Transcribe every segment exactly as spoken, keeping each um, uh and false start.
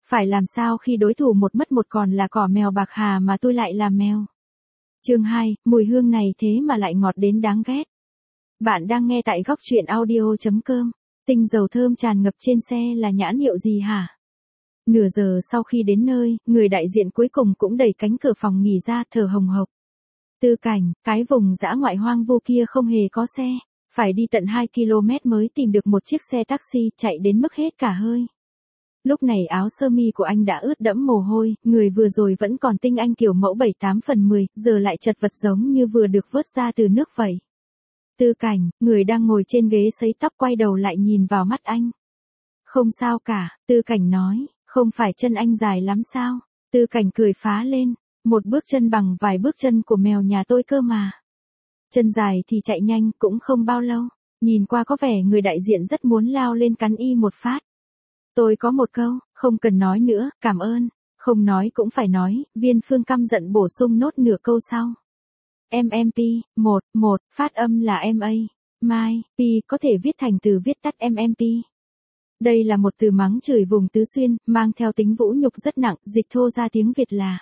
Phải làm sao khi đối thủ một mất một còn là cỏ mèo bạc hà mà tôi lại là mèo. Chương hai, mùi hương này thế mà lại ngọt đến đáng ghét. Bạn đang nghe tại góc truyện audio.com. Tinh dầu thơm tràn ngập trên xe là nhãn hiệu gì hả? Nửa giờ sau khi đến nơi, người đại diện cuối cùng cũng đẩy cánh cửa phòng nghỉ ra thở hồng hộc. Tư Cảnh, cái vùng dã ngoại hoang vu kia không hề có xe, phải đi tận hai ki lô mét mới tìm được một chiếc xe taxi chạy đến mức hết cả hơi. Lúc này áo sơ mi của anh đã ướt đẫm mồ hôi, người vừa rồi vẫn còn tinh anh kiểu mẫu bảy tám phần mười, giờ lại chật vật giống như vừa được vớt ra từ nước vậy. Tư Cảnh, người đang ngồi trên ghế sấy tóc quay đầu lại nhìn vào mắt anh. Không sao cả, Tư Cảnh nói, không phải chân anh dài lắm sao? Tư Cảnh cười phá lên, một bước chân bằng vài bước chân của mèo nhà tôi cơ mà. Chân dài thì chạy nhanh cũng không bao lâu, nhìn qua có vẻ người đại diện rất muốn lao lên cắn y một phát. Tôi có một câu, không cần nói nữa, cảm ơn, không nói cũng phải nói, Viên Phương căm giận bổ sung nốt nửa câu sau. em em pê, một, một, phát âm là em a, mai, P có thể viết thành từ viết tắt em em pê. Đây là một từ mắng chửi vùng Tứ Xuyên, mang theo tính vũ nhục rất nặng, dịch thô ra tiếng Việt là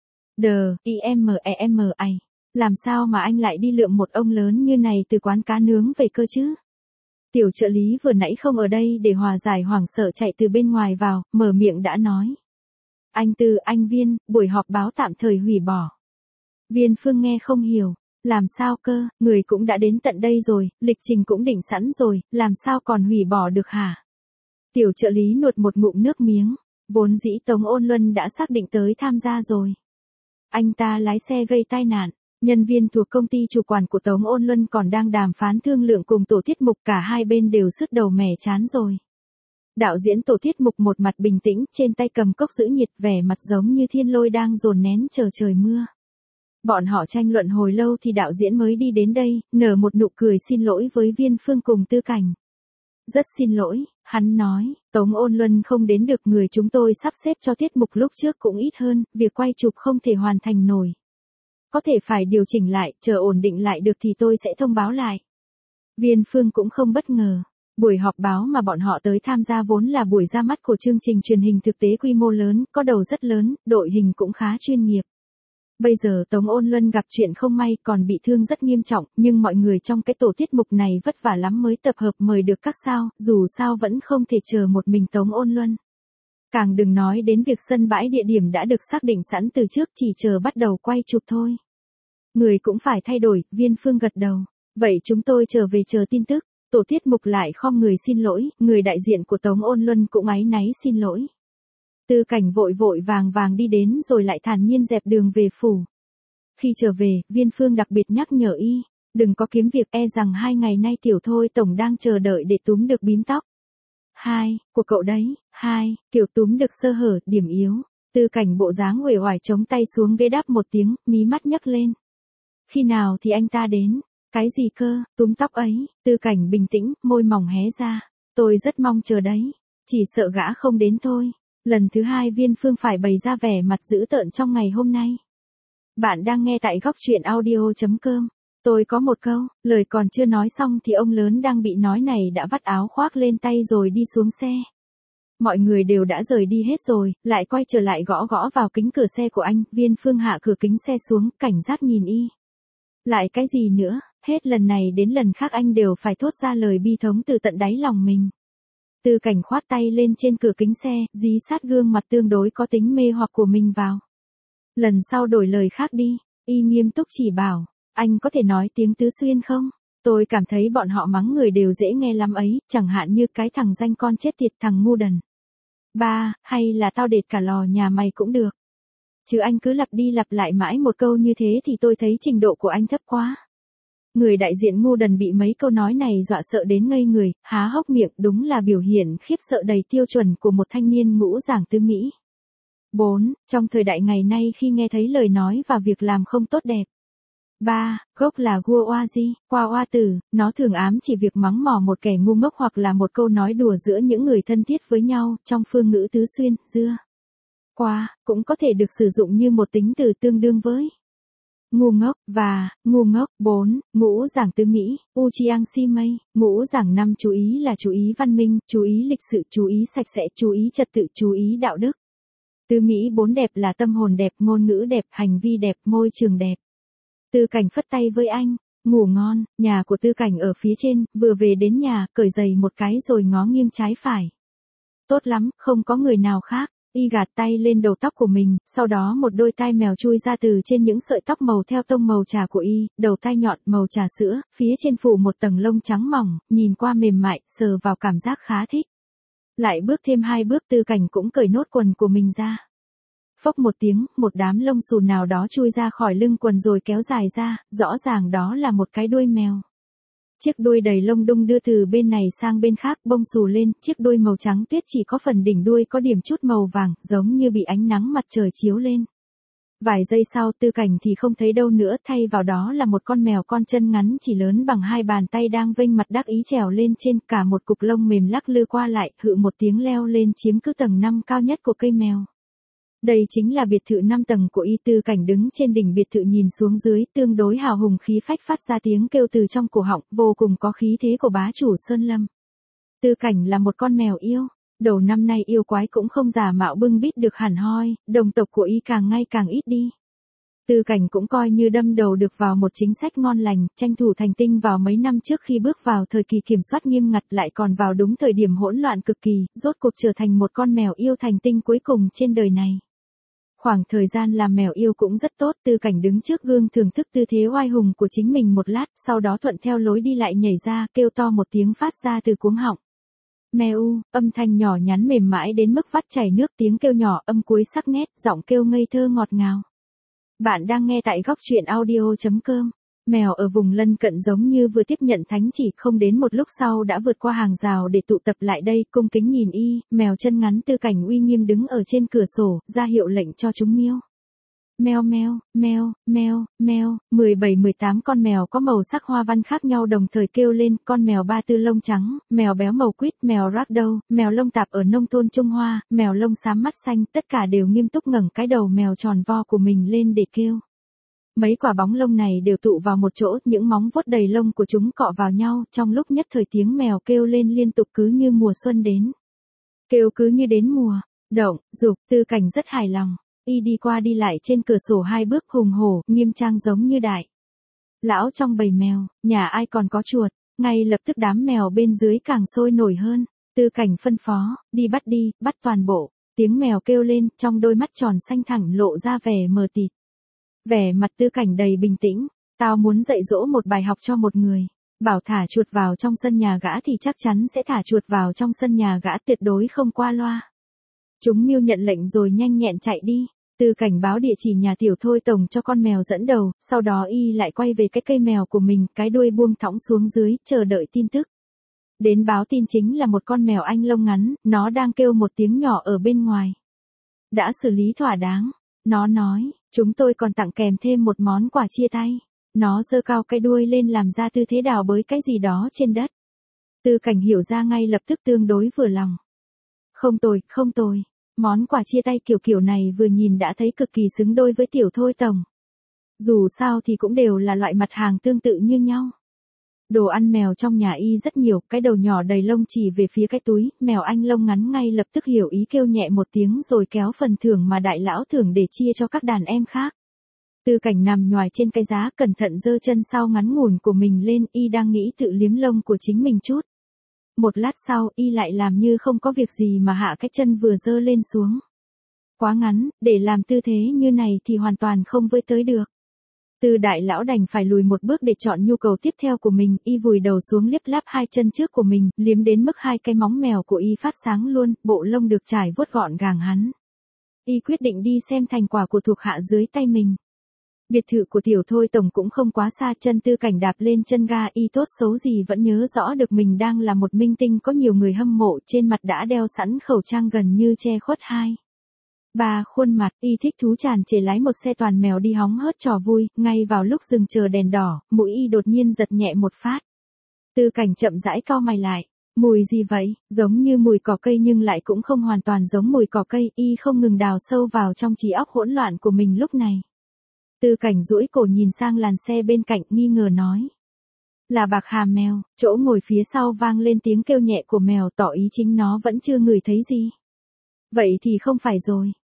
đờ, i em e em a. Làm sao mà anh lại đi lượm một ông lớn như này từ quán cá nướng về cơ chứ? Tiểu trợ lý vừa nãy không ở đây để hòa giải hoảng sợ chạy từ bên ngoài vào, mở miệng đã nói. Anh Tư, anh Viên, buổi họp báo tạm thời hủy bỏ. Viên Phương nghe không hiểu, làm sao cơ, người cũng đã đến tận đây rồi, lịch trình cũng định sẵn rồi, làm sao còn hủy bỏ được hả? Tiểu trợ lý nuốt một ngụm nước miếng, vốn dĩ Tống Ôn Luân đã xác định tới tham gia rồi. Anh ta lái xe gây tai nạn. Nhân viên thuộc công ty chủ quản của Tống Ôn Luân còn đang đàm phán thương lượng cùng tổ tiết mục, cả hai bên đều sứt đầu mẻ chán rồi. Đạo diễn tổ tiết mục một mặt bình tĩnh, trên tay cầm cốc giữ nhiệt, vẻ mặt giống như thiên lôi đang dồn nén chờ trời mưa. Bọn họ tranh luận hồi lâu thì đạo diễn mới đi đến đây, nở một nụ cười xin lỗi với Viên Phương cùng Tư Cảnh. Rất xin lỗi, hắn nói, Tống Ôn Luân không đến được, người chúng tôi sắp xếp cho tiết mục lúc trước cũng ít hơn, việc quay chụp không thể hoàn thành nổi. Có thể phải điều chỉnh lại, chờ ổn định lại được thì tôi sẽ thông báo lại. Viên Phương cũng không bất ngờ. Buổi họp báo mà bọn họ tới tham gia vốn là buổi ra mắt của chương trình truyền hình thực tế quy mô lớn, có đầu rất lớn, đội hình cũng khá chuyên nghiệp. Bây giờ Tống Ôn Luân gặp chuyện không may, còn bị thương rất nghiêm trọng, nhưng mọi người trong cái tổ tiết mục này vất vả lắm mới tập hợp mời được các sao, dù sao vẫn không thể chờ một mình Tống Ôn Luân. Càng đừng nói đến việc sân bãi địa điểm đã được xác định sẵn từ trước, chỉ chờ bắt đầu quay chụp thôi. Người cũng phải thay đổi, Viên Phương gật đầu. Vậy chúng tôi trở về chờ tin tức. Tổ tiết mục lại khom người xin lỗi, người đại diện của Tống Ôn Luân cũng áy náy xin lỗi. Tư Cảnh vội vội vàng vàng đi đến rồi lại thản nhiên dẹp đường về phủ. Khi trở về, Viên Phương đặc biệt nhắc nhở y, đừng có kiếm việc, e rằng hai ngày nay Tiểu Thôi Tổng đang chờ đợi để túm được bím tóc. Hai, của cậu đấy, hai, kiểu túm được sơ hở, điểm yếu. Tư Cảnh bộ dáng uể oải chống tay xuống ghế đáp một tiếng, mí mắt nhấc lên. Khi nào thì anh ta đến? Cái gì cơ, túm tóc ấy? Tư Cảnh bình tĩnh, môi mỏng hé ra. Tôi rất mong chờ đấy. Chỉ sợ gã không đến thôi. Lần thứ hai Viên Phương phải bày ra vẻ mặt dữ tợn trong ngày hôm nay. Bạn đang nghe tại góc truyện audio.com. Tôi có một câu, lời còn chưa nói xong thì ông lớn đang bị nói này đã vắt áo khoác lên tay rồi đi xuống xe. Mọi người đều đã rời đi hết rồi, lại quay trở lại gõ gõ vào kính cửa xe của anh. Viên Phương hạ cửa kính xe xuống, cảnh giác nhìn y. Lại cái gì nữa, hết lần này đến lần khác anh đều phải thốt ra lời bi thống từ tận đáy lòng mình. Tư Cảnh khoát tay lên trên cửa kính xe, dí sát gương mặt tương đối có tính mê hoặc của mình vào. Lần sau đổi lời khác đi, y nghiêm túc chỉ bảo, anh có thể nói tiếng Tứ Xuyên không? Tôi cảm thấy bọn họ mắng người đều dễ nghe lắm ấy, chẳng hạn như cái thằng danh con chết tiệt, thằng ngu đần. Ba, hay là tao đệt cả lò nhà mày cũng được. Chứ anh cứ lặp đi lặp lại mãi một câu như thế thì tôi thấy trình độ của anh thấp quá. Người đại diện ngu đần bị mấy câu nói này dọa sợ đến ngây người, há hốc miệng, đúng là biểu hiện khiếp sợ đầy tiêu chuẩn của một thanh niên ngũ giảng tứ Mỹ. bốn. Trong thời đại ngày nay khi nghe thấy lời nói và việc làm không tốt đẹp. ba. Gốc là gua oa di, qua oa tử, nó thường ám chỉ việc mắng mỏ một kẻ ngu ngốc hoặc là một câu nói đùa giữa những người thân thiết với nhau, trong phương ngữ Tứ Xuyên, dưa. Qua, cũng có thể được sử dụng như một tính từ tương đương với ngu ngốc, và, ngu ngốc. bốn. Ngũ giảng tứ Mỹ, Uchiang si mei, ngũ giảng năm chú ý là chú ý văn minh, chú ý lịch sự, chú ý sạch sẽ, chú ý trật tự, chú ý đạo đức. Tư Mỹ bốn đẹp là tâm hồn đẹp, ngôn ngữ đẹp, hành vi đẹp, môi trường đẹp. Tư Cảnh phất tay với anh, ngủ ngon. Nhà của Tư Cảnh ở phía trên, vừa về đến nhà, cởi giày một cái rồi ngó nghiêng trái phải. Tốt lắm, không có người nào khác. Y gạt tay lên đầu tóc của mình, sau đó một đôi tai mèo chui ra từ trên những sợi tóc màu theo tông màu trà của Y, đầu tai nhọn màu trà sữa, phía trên phủ một tầng lông trắng mỏng, nhìn qua mềm mại, sờ vào cảm giác khá thích. Lại bước thêm hai bước, Tư Cảnh cũng cởi nốt quần của mình ra. Phốc một tiếng, một đám lông xù nào đó chui ra khỏi lưng quần rồi kéo dài ra, rõ ràng đó là một cái đuôi mèo. Chiếc đuôi đầy lông đung đưa từ bên này sang bên khác, bông xù lên, chiếc đuôi màu trắng tuyết chỉ có phần đỉnh đuôi có điểm chút màu vàng, giống như bị ánh nắng mặt trời chiếu lên. Vài giây sau, Tư Cảnh thì không thấy đâu nữa, thay vào đó là một con mèo con chân ngắn chỉ lớn bằng hai bàn tay đang vênh mặt đắc ý trèo lên trên, cả một cục lông mềm lắc lư qua lại, hự một tiếng leo lên chiếm cứ tầng năm cao nhất của cây mèo. Đây chính là biệt thự năm tầng của Y. Tư Cảnh đứng trên đỉnh biệt thự nhìn xuống dưới, tương đối hào hùng khí phách phát ra tiếng kêu từ trong cổ họng, vô cùng có khí thế của bá chủ Sơn Lâm. Tư Cảnh là một con mèo yêu. Đầu năm nay yêu quái cũng không giả mạo bưng bít được hẳn hoi, đồng tộc của Y càng ngày càng ít đi. Tư Cảnh cũng coi như đâm đầu được vào một chính sách ngon lành, tranh thủ thành tinh vào mấy năm trước khi bước vào thời kỳ kiểm soát nghiêm ngặt, lại còn vào đúng thời điểm hỗn loạn cực kỳ, rốt cuộc trở thành một con mèo yêu thành tinh cuối cùng trên đời này. Khoảng thời gian làm mèo yêu cũng rất tốt, Tư Cảnh đứng trước gương thưởng thức tư thế oai hùng của chính mình một lát, sau đó thuận theo lối đi lại nhảy ra, kêu to một tiếng phát ra từ cuống họng. Mèo, âm thanh nhỏ nhắn mềm mại đến mức vắt chảy nước, tiếng kêu nhỏ âm cuối sắc nét, giọng kêu ngây thơ ngọt ngào. Bạn đang nghe tại góc truyện audio chấm com. Mèo ở vùng lân cận giống như vừa tiếp nhận thánh chỉ, không đến một lúc sau đã vượt qua hàng rào để tụ tập lại đây, cung kính nhìn Y. Mèo chân ngắn Tư Cảnh uy nghiêm đứng ở trên cửa sổ, ra hiệu lệnh cho chúng miêu. Meo meo, meo, meo, meo, mười bảy mười tám con mèo có màu sắc hoa văn khác nhau đồng thời kêu lên, con mèo ba tư lông trắng, mèo béo màu quýt, mèo ragdoll, mèo lông tạp ở nông thôn Trung Hoa, mèo lông xám mắt xanh, tất cả đều nghiêm túc ngẩng cái đầu mèo tròn vo của mình lên để kêu. Mấy quả bóng lông này đều tụ vào một chỗ, những móng vuốt đầy lông của chúng cọ vào nhau, trong lúc nhất thời tiếng mèo kêu lên liên tục cứ như mùa xuân đến. Kêu cứ như đến mùa, động, dục, Tư Cảnh rất hài lòng. Y đi qua đi lại trên cửa sổ hai bước hùng hổ, nghiêm trang giống như đại lão trong bầy mèo, nhà ai còn có chuột, ngay lập tức đám mèo bên dưới càng sôi nổi hơn. Tư Cảnh phân phó, đi bắt đi, bắt toàn bộ. Tiếng mèo kêu lên, trong đôi mắt tròn xanh thẳng lộ ra vẻ mờ tịt. Vẻ mặt Tư Cảnh đầy bình tĩnh, tao muốn dạy dỗ một bài học cho một người. Bảo thả chuột vào trong sân nhà gã thì chắc chắn sẽ thả chuột vào trong sân nhà gã, tuyệt đối không qua loa. Chúng miêu nhận lệnh rồi nhanh nhẹn chạy đi. Tư Cảnh báo địa chỉ nhà Tiểu Thôi Tổng cho con mèo dẫn đầu, sau đó Y lại quay về cái cây mèo của mình, cái đuôi buông thõng xuống dưới, chờ đợi tin tức. Đến báo tin chính là một con mèo Anh lông ngắn, nó đang kêu một tiếng nhỏ ở bên ngoài. Đã xử lý thỏa đáng. Nó nói, chúng tôi còn tặng kèm thêm một món quà chia tay. Nó giơ cao cái đuôi lên làm ra tư thế đào bới cái gì đó trên đất. Tư Cảnh hiểu ra ngay lập tức, tương đối vừa lòng. Không tồi, không tồi. Món quà chia tay kiểu kiểu này vừa nhìn đã thấy cực kỳ xứng đôi với Tiểu Thôi Tổng. Dù sao thì cũng đều là loại mặt hàng tương tự như nhau. Đồ ăn mèo trong nhà Y rất nhiều, cái đầu nhỏ đầy lông chỉ về phía cái túi, mèo Anh lông ngắn ngay lập tức hiểu ý kêu nhẹ một tiếng rồi kéo phần thưởng mà đại lão thưởng để chia cho các đàn em khác. Tư Cảnh nằm nhoài trên cái giá, cẩn thận giơ chân sau ngắn ngủn của mình lên, Y đang nghĩ tự liếm lông của chính mình chút. Một lát sau, Y lại làm như không có việc gì mà hạ cái chân vừa giơ lên xuống. Quá ngắn, để làm tư thế như này thì hoàn toàn không với tới được. Tư đại lão đành phải lùi một bước để chọn nhu cầu tiếp theo của mình, Y vùi đầu xuống liếp láp hai chân trước của mình, liếm đến mức hai cái móng mèo của Y phát sáng luôn, bộ lông được trải vuốt gọn gàng hắn. Y quyết định đi xem thành quả của thuộc hạ dưới tay mình. Biệt thự của Tiểu Thôi Tổng cũng không quá xa, chân Tư Cảnh đạp lên chân ga, Y tốt xấu gì vẫn nhớ rõ được mình đang là một minh tinh có nhiều người hâm mộ, trên mặt đã đeo sẵn khẩu trang gần như che khuất hai ba khuôn mặt. Y thích thú tràn trề lái một xe toàn mèo đi hóng hớt trò vui, ngay vào lúc dừng chờ đèn đỏ, mũi Y đột nhiên giật nhẹ một phát. Tư Cảnh chậm rãi cau mày lại. Mùi gì vậy? Giống như mùi cỏ cây nhưng lại cũng không hoàn toàn giống mùi cỏ cây, Y không ngừng đào sâu vào trong trí óc hỗn loạn của mình lúc này. Tư Cảnh duỗi cổ nhìn sang làn xe bên cạnh, nghi ngờ nói. Là bạc hà mèo. Chỗ ngồi phía sau vang lên tiếng kêu nhẹ của mèo, tỏ ý chính nó vẫn chưa ngửi thấy gì. Vậy thì không phải rồi.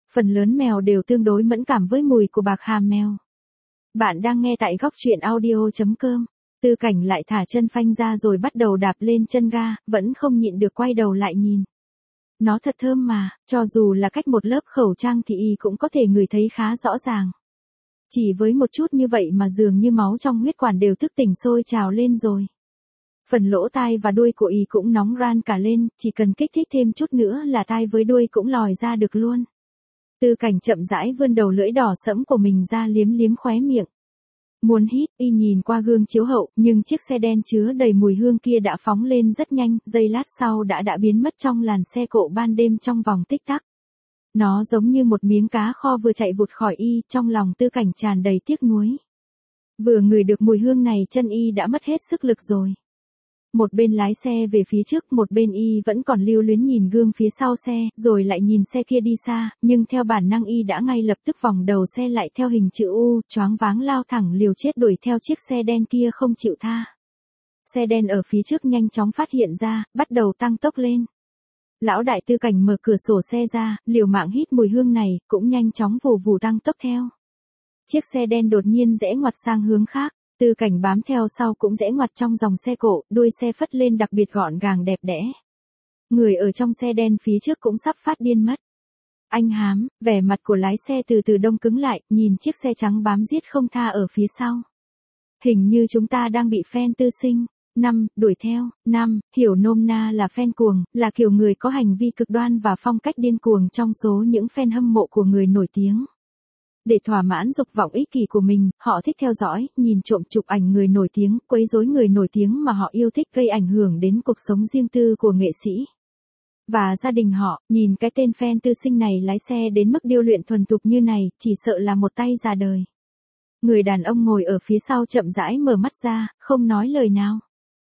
Phần lớn mèo đều tương đối mẫn cảm với mùi của bạc hà mèo. Bạn đang nghe tại góc truyện audio chấm com. Tư Cảnh lại thả chân phanh ra rồi bắt đầu đạp lên chân ga, vẫn không nhịn được quay đầu lại nhìn. Nó thật thơm mà, cho dù là cách một lớp khẩu trang thì y cũng có thể ngửi thấy khá rõ ràng. Chỉ với một chút như vậy mà dường như máu trong huyết quản đều thức tỉnh sôi trào lên rồi. Phần lỗ tai và đuôi của y cũng nóng ran cả lên, chỉ cần kích thích thêm chút nữa là tai với đuôi cũng lòi ra được luôn. Tư Cảnh chậm rãi vươn đầu lưỡi đỏ sẫm của mình ra liếm liếm khóe miệng. Muốn hít, y nhìn qua gương chiếu hậu, nhưng chiếc xe đen chứa đầy mùi hương kia đã phóng lên rất nhanh, giây lát sau đã đã biến mất trong làn xe cộ ban đêm trong vòng tích tắc. Nó giống như một miếng cá kho vừa chạy vụt khỏi y, trong lòng Tư Cảnh tràn đầy tiếc nuối. Vừa ngửi được mùi hương này chân y đã mất hết sức lực rồi. Một bên lái xe về phía trước, một bên y vẫn còn lưu luyến nhìn gương phía sau xe, rồi lại nhìn xe kia đi xa, nhưng theo bản năng y đã ngay lập tức vòng đầu xe lại theo hình chữ U, choáng váng lao thẳng liều chết đuổi theo chiếc xe đen kia không chịu tha. Xe đen ở phía trước nhanh chóng phát hiện ra, bắt đầu tăng tốc lên. Lão đại Tư Cảnh mở cửa sổ xe ra, liều mạng hít mùi hương này, cũng nhanh chóng vù vù tăng tốc theo. Chiếc xe đen đột nhiên rẽ ngoặt sang hướng khác. Tư Cảnh bám theo sau cũng rẽ ngoặt trong dòng xe cộ, đuôi xe phất lên đặc biệt gọn gàng đẹp đẽ. Người ở trong xe đen phía trước cũng sắp phát điên mất. Anh Hám, vẻ mặt của lái xe từ từ đông cứng lại, nhìn chiếc xe trắng bám giết không tha ở phía sau. Hình như chúng ta đang bị fan Tư Sinh. Năm, đuổi theo. Năm, hiểu nôm na là fan cuồng, là kiểu người có hành vi cực đoan và phong cách điên cuồng trong số những fan hâm mộ của người nổi tiếng. Để thỏa mãn dục vọng ích kỷ của mình, họ thích theo dõi, nhìn trộm chụp ảnh người nổi tiếng, quấy rối người nổi tiếng mà họ yêu thích, gây ảnh hưởng đến cuộc sống riêng tư của nghệ sĩ và gia đình họ. Nhìn cái tên fan Tư Sinh này lái xe đến mức điêu luyện thuần thục như này, chỉ sợ là một tay già đời. Người đàn ông ngồi ở phía sau chậm rãi mở mắt ra, không nói lời nào.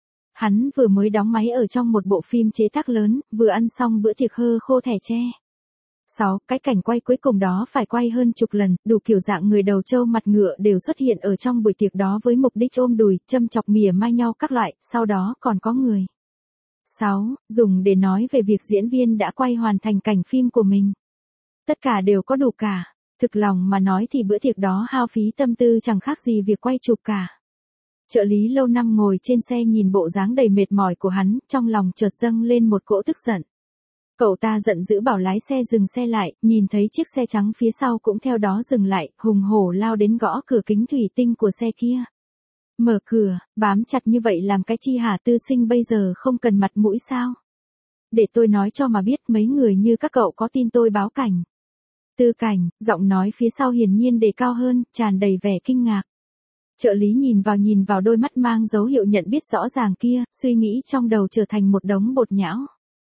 Hắn vừa mới đóng máy ở trong một bộ phim chế tác lớn, vừa ăn xong bữa tiệc hơ khô thẻ tre. sáu. Cái cảnh quay cuối cùng đó phải quay hơn chục lần, đủ kiểu dạng người đầu trâu mặt ngựa đều xuất hiện ở trong buổi tiệc đó với mục đích ôm đùi, châm chọc mỉa mai nhau các loại, sau đó còn có người. sáu. Dùng để nói về việc diễn viên đã quay hoàn thành cảnh phim của mình. Tất cả đều có đủ cả. Thực lòng mà nói thì bữa tiệc đó hao phí tâm tư chẳng khác gì việc quay chụp cả. Trợ lý lâu năm ngồi trên xe nhìn bộ dáng đầy mệt mỏi của hắn, trong lòng chợt dâng lên một cỗ tức giận. Cậu ta giận dữ bảo lái xe dừng xe lại, nhìn thấy chiếc xe trắng phía sau cũng theo đó dừng lại, hùng hổ lao đến gõ cửa kính thủy tinh của xe kia. Mở cửa, bám chặt như vậy làm cái chi hả Tư Sinh bây giờ không cần mặt mũi sao? Để tôi nói cho mà biết mấy người như các cậu có tin tôi báo cảnh. Tư Cảnh, giọng nói phía sau hiển nhiên đề cao hơn, tràn đầy vẻ kinh ngạc. Trợ lý nhìn vào nhìn vào đôi mắt mang dấu hiệu nhận biết rõ ràng kia, suy nghĩ trong đầu trở thành một đống bột nhão.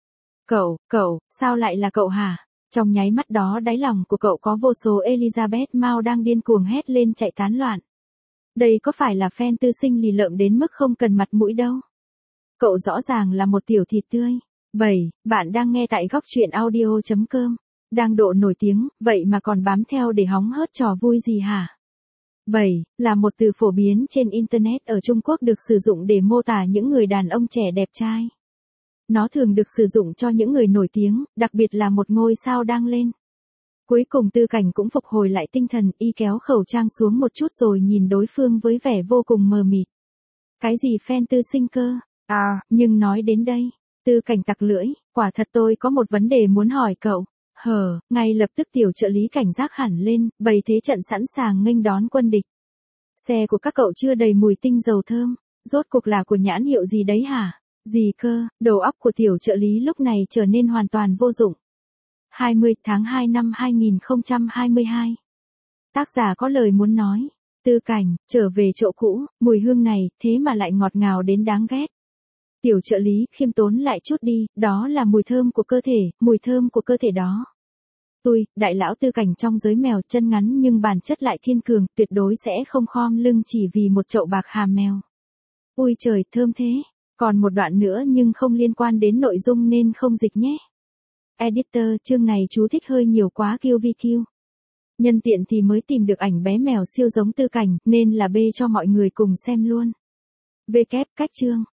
Cậu, cậu, sao lại là cậu hả? Trong nháy mắt đó đáy lòng của cậu có vô số Elizabeth Mao đang điên cuồng hét lên chạy tán loạn. Đây có phải là fan Tư Sinh lì lợm đến mức không cần mặt mũi đâu. Cậu rõ ràng là một tiểu thịt tươi. bảy. Bạn đang nghe tại góc truyện audio chấm com. Đang độ nổi tiếng, vậy mà còn bám theo để hóng hớt trò vui gì hả? bảy. Là một từ phổ biến trên Internet ở Trung Quốc được sử dụng để mô tả những người đàn ông trẻ đẹp trai. Nó thường được sử dụng cho những người nổi tiếng, đặc biệt là một ngôi sao đang lên. Cuối cùng Tư Cảnh cũng phục hồi lại tinh thần, y kéo khẩu trang xuống một chút rồi nhìn đối phương với vẻ vô cùng mờ mịt. Cái gì fan Tư Sinh cơ? À, nhưng nói đến đây, Tư Cảnh tặc lưỡi, quả thật tôi có một vấn đề muốn hỏi cậu. Hờ, ngay lập tức tiểu trợ lý cảnh giác hẳn lên, bày thế trận sẵn sàng nghênh đón quân địch. Xe của các cậu chưa đầy mùi tinh dầu thơm, rốt cuộc là của nhãn hiệu gì đấy hả? Gì cơ, đầu óc của tiểu trợ lý lúc này trở nên hoàn toàn vô dụng. hai mươi tháng hai năm hai nghìn không trăm hai mươi hai. Tác giả có lời muốn nói. Tư Cảnh, trở về chỗ cũ, mùi hương này, thế mà lại ngọt ngào đến đáng ghét. Tiểu trợ lý, khiêm tốn lại chút đi, đó là mùi thơm của cơ thể, mùi thơm của cơ thể đó. Tôi, đại lão Tư Cảnh trong giới mèo, chân ngắn nhưng bản chất lại kiên cường, tuyệt đối sẽ không khom lưng chỉ vì một chậu bạc hà mèo. Ui trời, thơm thế. Còn một đoạn nữa nhưng không liên quan đến nội dung nên không dịch nhé. Editor, chương này chú thích hơi nhiều quá kiu vi kiu. Nhân tiện thì mới tìm được ảnh bé mèo siêu giống Tư Cảnh, nên là bê cho mọi người cùng xem luôn. Vkép, cách chương.